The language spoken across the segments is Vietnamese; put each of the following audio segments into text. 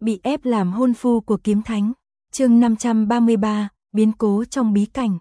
Bị ép làm hôn phu của kiếm thánh. Chương 533, biến cố trong bí cảnh.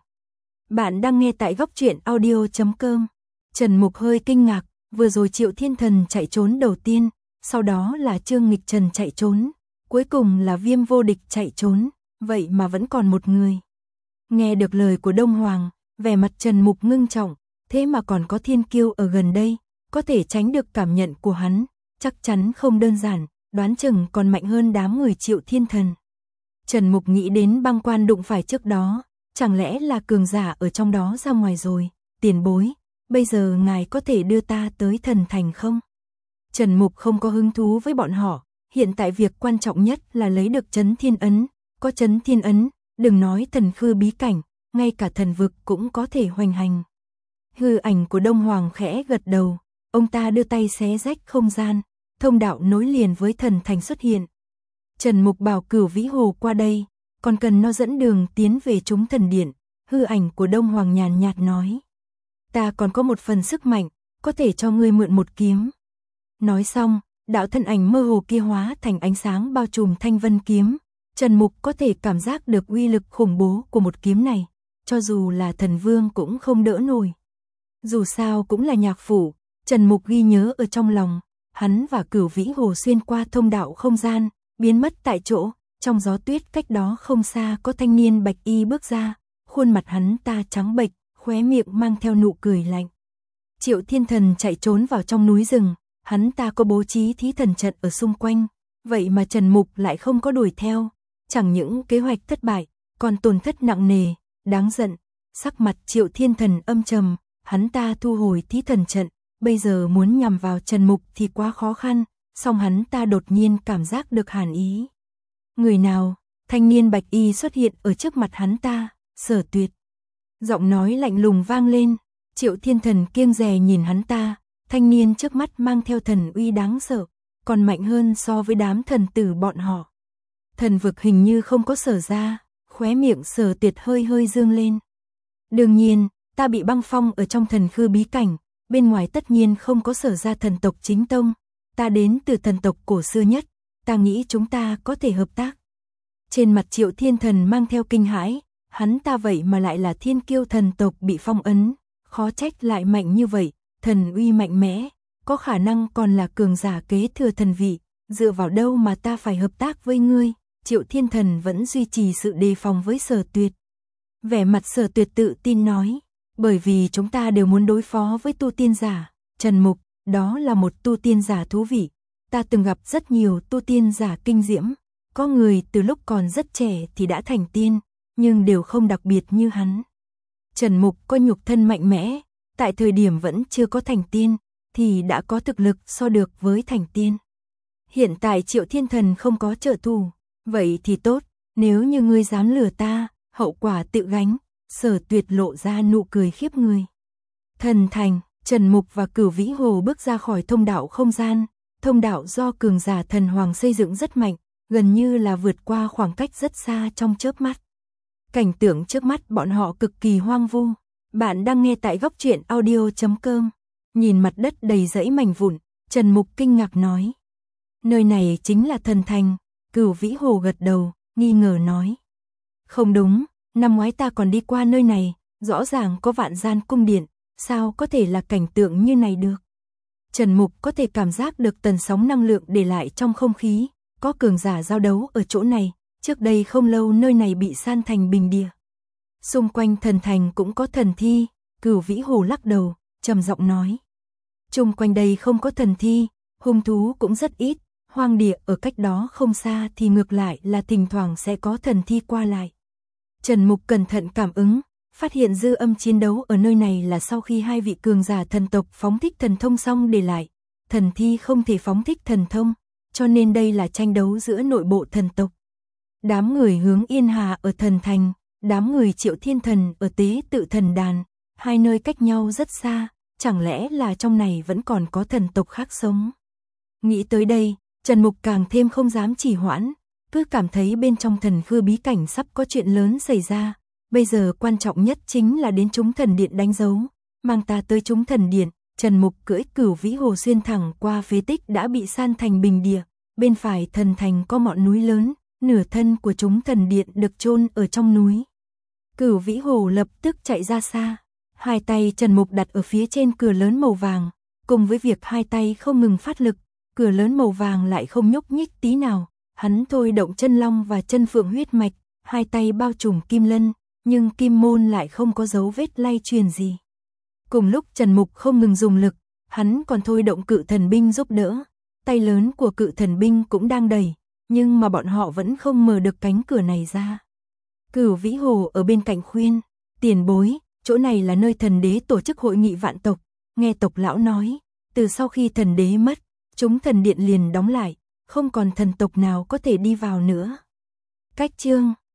Bạn đang nghe tại góc truyện audio.com. Trần Mục hơi kinh ngạc, vừa rồi Triệu Thiên Thần chạy trốn đầu tiên, sau đó là Trương Nghịch Trần chạy trốn, cuối cùng là Viêm Vô Địch chạy trốn, vậy mà vẫn còn một người. Nghe được lời của Đông Hoàng, vẻ mặt Trần Mục ngưng trọng, thế mà còn có thiên kiêu ở gần đây, có thể tránh được cảm nhận của hắn, chắc chắn không đơn giản, đoán chừng còn mạnh hơn đám người Triệu Thiên Thần. Trần Mục nghĩ đến băng quan đụng phải trước đó, chẳng lẽ là cường giả ở trong đó ra ngoài rồi, tiền bối, bây giờ ngài có thể đưa ta tới thần thành không? Trần Mục không có hứng thú với bọn họ, hiện tại việc quan trọng nhất là lấy được Chấn Thiên Ấn, có Chấn Thiên Ấn, đừng nói thần khư bí cảnh, ngay cả thần vực cũng có thể hoành hành. Hư ảnh của Đông Hoàng khẽ gật đầu, ông ta đưa tay xé rách không gian, thông đạo nối liền với thần thành xuất hiện. Trần Mục bảo Cửu Vĩ Hồ qua đây, còn cần nó dẫn đường tiến về chúng thần điện. Hư ảnh của Đông Hoàng nhàn nhạt nói, ta còn có một phần sức mạnh, có thể cho ngươi mượn một kiếm. Nói xong, đạo thân ảnh mơ hồ kia hóa thành ánh sáng bao trùm thanh vân kiếm. Trần Mục có thể cảm giác được uy lực khủng bố của một kiếm này, cho dù là thần vương cũng không đỡ nổi. Dù sao cũng là nhạc phủ, Trần Mục ghi nhớ ở trong lòng, hắn và Cửu Vĩ Hồ xuyên qua thông đạo không gian, biến mất tại chỗ, trong gió tuyết cách đó không xa có thanh niên bạch y bước ra, khuôn mặt hắn ta trắng bệch, khóe miệng mang theo nụ cười lạnh. Triệu Thiên Thần chạy trốn vào trong núi rừng, hắn ta có bố trí thí thần trận ở xung quanh, vậy mà Trần Mục lại không có đuổi theo, chẳng những kế hoạch thất bại, còn tổn thất nặng nề, đáng giận. Sắc mặt Triệu Thiên Thần âm trầm, hắn ta thu hồi thí thần trận, bây giờ muốn nhằm vào Trần Mục thì quá khó khăn, song hắn ta đột nhiên cảm giác được hàn ý. Người nào? Thanh niên bạch y xuất hiện ở trước mặt hắn ta, Sở Tuyệt. Giọng nói lạnh lùng vang lên, Triệu Thiên Thần kiêng dè nhìn hắn ta, thanh niên trước mắt mang theo thần uy đáng sợ, còn mạnh hơn so với đám thần tử bọn họ. Thần vực hình như không có Sở ra, khóe miệng Sở Tuyệt hơi hơi dương lên. Đương nhiên, ta bị băng phong ở trong thần khư bí cảnh, bên ngoài tất nhiên không có Sở ra thần tộc chính tông, ta đến từ thần tộc cổ xưa nhất, ta nghĩ chúng ta có thể hợp tác. Trên mặt Triệu Thiên Thần mang theo kinh hãi, hắn ta vậy mà lại là thiên kiêu thần tộc bị phong ấn, khó trách lại mạnh như vậy, thần uy mạnh mẽ, có khả năng còn là cường giả kế thừa thần vị, dựa vào đâu mà ta phải hợp tác với ngươi? Triệu Thiên Thần vẫn duy trì sự đề phòng với Sở Tuyệt. Vẻ mặt Sở Tuyệt tự tin nói, bởi vì chúng ta đều muốn đối phó với tu tiên giả. Trần Mục, đó là một tu tiên giả thú vị, ta từng gặp rất nhiều tu tiên giả kinh diễm, có người từ lúc còn rất trẻ thì đã thành tiên, nhưng đều không đặc biệt như hắn. Trần Mục có nhục thân mạnh mẽ, tại thời điểm vẫn chưa có thành tiên, thì đã có thực lực so được với thành tiên. Hiện tại Triệu Thiên Thần không có trợ thủ, vậy thì tốt, nếu như ngươi dám lừa ta, hậu quả tự gánh. Sở Tuyệt lộ ra nụ cười khiếp người. Thần thành, Trần Mục và Cửu Vĩ Hồ bước ra khỏi thông đạo không gian, thông đạo do cường giả thần hoàng xây dựng rất mạnh, gần như là vượt qua khoảng cách rất xa trong chớp mắt. Cảnh tượng trước mắt bọn họ cực kỳ hoang vu. Bạn đang nghe tại góc truyện audio.com. Nhìn mặt đất đầy rẫy mảnh vụn, Trần Mục kinh ngạc nói, nơi này chính là thần thành. Cửu Vĩ Hồ gật đầu, nghi ngờ nói, không đúng, năm ngoái ta còn đi qua nơi này, rõ ràng có vạn gian cung điện, sao có thể là cảnh tượng như này được? Trần Mục có thể cảm giác được tần sóng năng lượng để lại trong không khí, có cường giả giao đấu ở chỗ này, trước đây không lâu nơi này bị san thành bình địa. Xung quanh thần thành cũng có thần thi. Cửu Vĩ Hồ lắc đầu, trầm giọng nói, chung quanh đây không có thần thi, hung thú cũng rất ít, hoang địa ở cách đó không xa thì ngược lại là thỉnh thoảng sẽ có thần thi qua lại. Trần Mục cẩn thận cảm ứng, phát hiện dư âm chiến đấu ở nơi này là sau khi hai vị cường giả thần tộc phóng thích thần thông xong để lại. Thần thi không thể phóng thích thần thông, cho nên đây là tranh đấu giữa nội bộ thần tộc. Đám người hướng Yên Hà ở thần thành, đám người Triệu Thiên Thần ở tế tự thần đàn, hai nơi cách nhau rất xa, chẳng lẽ là trong này vẫn còn có thần tộc khác sống? Nghĩ tới đây, Trần Mục càng thêm không dám trì hoãn, cứ cảm thấy bên trong thần khư bí cảnh sắp có chuyện lớn xảy ra. Bây giờ quan trọng nhất chính là đến chúng thần điện đánh dấu, mang ta tới chúng thần điện. Trần Mục cưỡi Cửu Vĩ Hồ xuyên thẳng qua phế tích đã bị san thành bình địa, bên phải thần thành có ngọn núi lớn, nửa thân của chúng thần điện được chôn ở trong núi. Cửu Vĩ Hồ lập tức chạy ra xa, hai tay Trần Mục đặt ở phía trên cửa lớn màu vàng, cùng với việc hai tay không ngừng phát lực, cửa lớn màu vàng lại không nhúc nhích tí nào, hắn thôi động chân long và chân phượng huyết mạch, hai tay bao trùm kim lân, nhưng kim môn lại không có dấu vết lay truyền gì. Cùng lúc Trần Mục không ngừng dùng lực, hắn còn thôi động cự thần binh giúp đỡ, tay lớn của cự thần binh cũng đang đẩy, nhưng mà bọn họ vẫn không mở được cánh cửa này ra. Cửu Vĩ Hồ ở bên cạnh khuyên, tiền bối, chỗ này là nơi thần đế tổ chức hội nghị vạn tộc, nghe tộc lão nói, từ sau khi thần đế mất, chúng thần điện liền đóng lại, không còn thần tộc nào có thể đi vào nữa. Cách chương